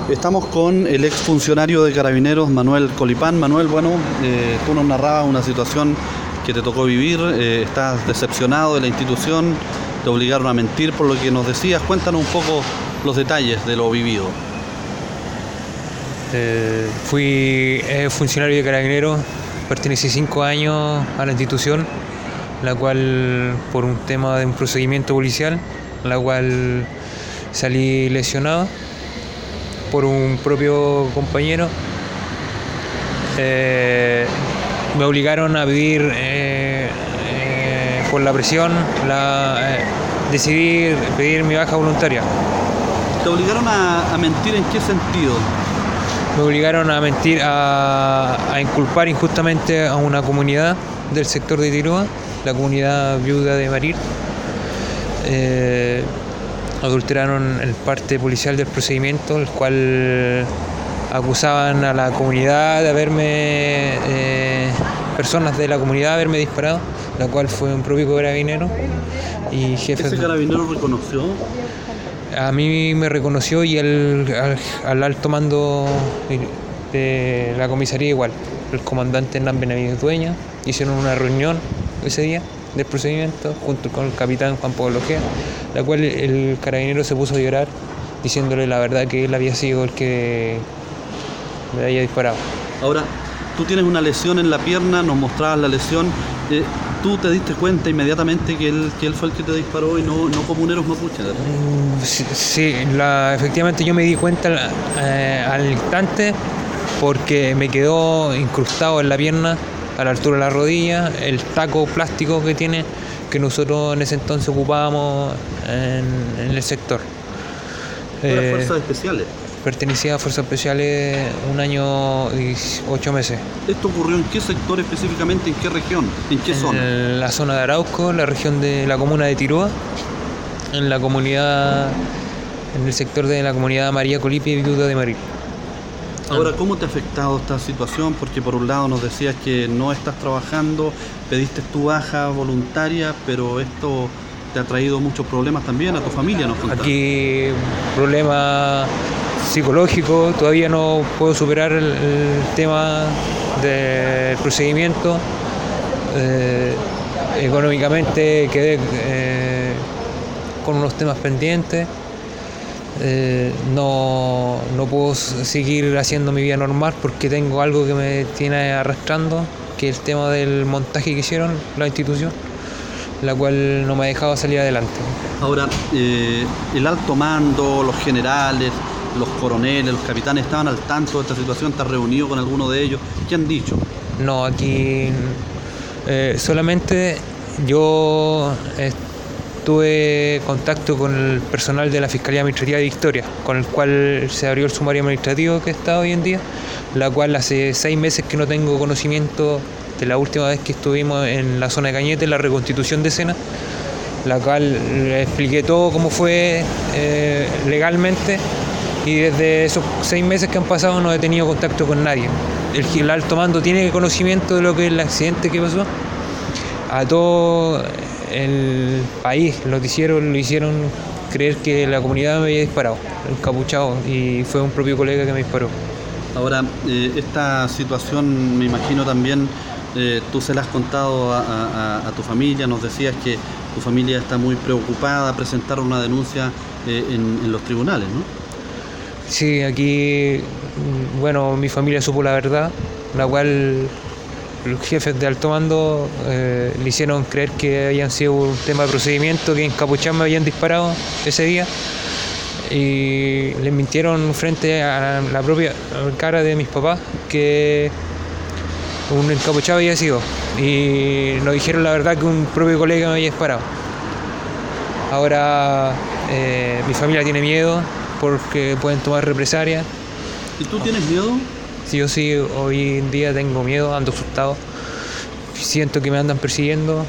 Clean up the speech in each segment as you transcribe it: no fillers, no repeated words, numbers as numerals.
Estamos con el exfuncionario de Carabineros, Manuel Colipán. Manuel, bueno, tú nos narrabas una situación que te tocó vivir, estás decepcionado de la institución, te obligaron a mentir por lo que nos decías. Cuéntanos un poco los detalles de lo vivido. Fui funcionario de Carabineros, pertenecí 5 años a la institución, la cual por un tema de un procedimiento policial, la cual salí lesionado por un propio compañero. Me obligaron a pedir por la presión, decidí pedir mi baja voluntaria. ¿Te obligaron a mentir en qué sentido? Me obligaron a mentir, a inculpar injustamente a una comunidad del sector de Tirúa, la comunidad viuda de Marir. Adulteraron el parte policial del procedimiento, el cual acusaban a la comunidad de haberme, personas de la comunidad de haberme disparado, la cual fue un propio carabinero y jefe. ¿Ese carabinero reconoció? A mí me reconoció y al alto mando de la comisaría igual. El comandante Hernán Benavides Dueña hicieron una reunión ese día del procedimiento junto con el capitán Juan Pablo Ojea, la cual el carabinero se puso a llorar diciéndole la verdad que él había sido el que me había disparado. Ahora, tú tienes una lesión en la pierna, nos mostrabas la lesión. ¿Tú te diste cuenta inmediatamente que él fue el que te disparó y no comuneros mapuches, ¿verdad? Sí, efectivamente yo me di cuenta al instante porque me quedó incrustado en la pierna a la altura de la rodilla el taco plástico que tiene, que nosotros en ese entonces ocupábamos en el sector. ¿Fueras fuerzas especiales? Pertenecía a Fuerzas Especiales 1 año y 8 meses. ¿Esto ocurrió en qué sector específicamente? ¿En qué región? ¿En qué zona? En la zona de Arauco, la región de la comuna de Tirúa, en la comunidad, en el sector de la comunidad María Colipia y Viuda de Marir. Ahora, ¿cómo te ha afectado esta situación? Porque por un lado nos decías que no estás trabajando, pediste tu baja voluntaria, pero esto te ha traído muchos problemas también a tu familia, ¿nos contaste? Aquí problema psicológico, todavía no puedo superar el tema del procedimiento. Económicamente quedé con unos temas pendientes. No puedo seguir haciendo mi vida normal porque tengo algo que me tiene arrastrando, que es el tema del montaje que hicieron la institución, la cual no me ha dejado salir adelante. Ahora, el alto mando, los generales, los coroneles, los capitanes, ¿estaban al tanto de esta situación? ¿Te has reunido con alguno de ellos? ¿Qué han dicho? No, aquí solamente yo tuve contacto con el personal de la Fiscalía Administrativa de Victoria, con el cual se abrió el sumario administrativo que está hoy en día, la cual hace 6 meses que no tengo conocimiento de la última vez que estuvimos en la zona de Cañete, la reconstitución de escena, la cual le expliqué todo cómo fue legalmente, y desde esos 6 meses que han pasado no he tenido contacto con nadie. El alto mando tiene conocimiento de lo que es el accidente que pasó. A todo el país lo hicieron creer que la comunidad me había disparado, encapuchado, y fue un propio colega que me disparó. Ahora, esta situación me imagino también tú se la has contado a tu familia, nos decías que tu familia está muy preocupada, presentaron una denuncia en los tribunales, ¿no? Sí, aquí, bueno, mi familia supo la verdad, la cual los jefes de alto mando le hicieron creer que habían sido un tema de procedimiento, que encapuchados me habían disparado ese día, y les mintieron frente a la propia cara de mis papás que un encapuchado había sido, y nos dijeron la verdad que un propio colega me había disparado. Ahora mi familia tiene miedo porque pueden tomar represalias. ¿Y tú tienes miedo? Sí, yo sí, hoy en día tengo miedo, ando asustado, siento que me andan persiguiendo.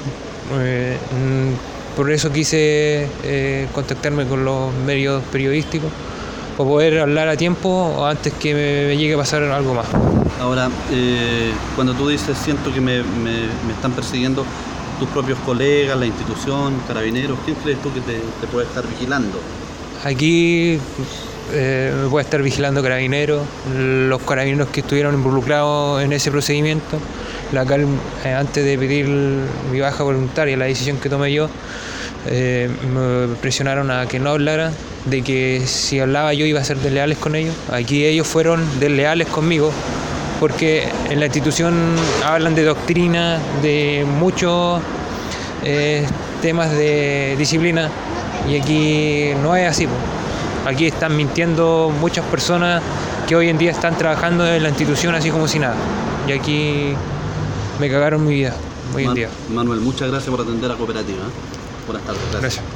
Por eso quise contactarme con los medios periodísticos para poder hablar a tiempo antes que me llegue a pasar algo más. Ahora, cuando tú dices siento que me están persiguiendo, tus propios colegas, la institución, Carabineros, ¿quién crees tú que te puede estar vigilando? Aquí me puede estar vigilando carabineros, los carabineros que estuvieron involucrados en ese procedimiento, la cual antes de pedir mi baja voluntaria, la decisión que tomé yo, me presionaron a que no hablara, de que si hablaba yo iba a ser desleales con ellos. Aquí ellos fueron desleales conmigo, porque en la institución hablan de doctrina, de muchos temas de disciplina, y aquí no es así, po. Aquí están mintiendo muchas personas que hoy en día están trabajando en la institución así como si nada. Y aquí me cagaron mi vida hoy en día. Manuel, muchas gracias por atender a Cooperativa. Buenas tardes. Gracias.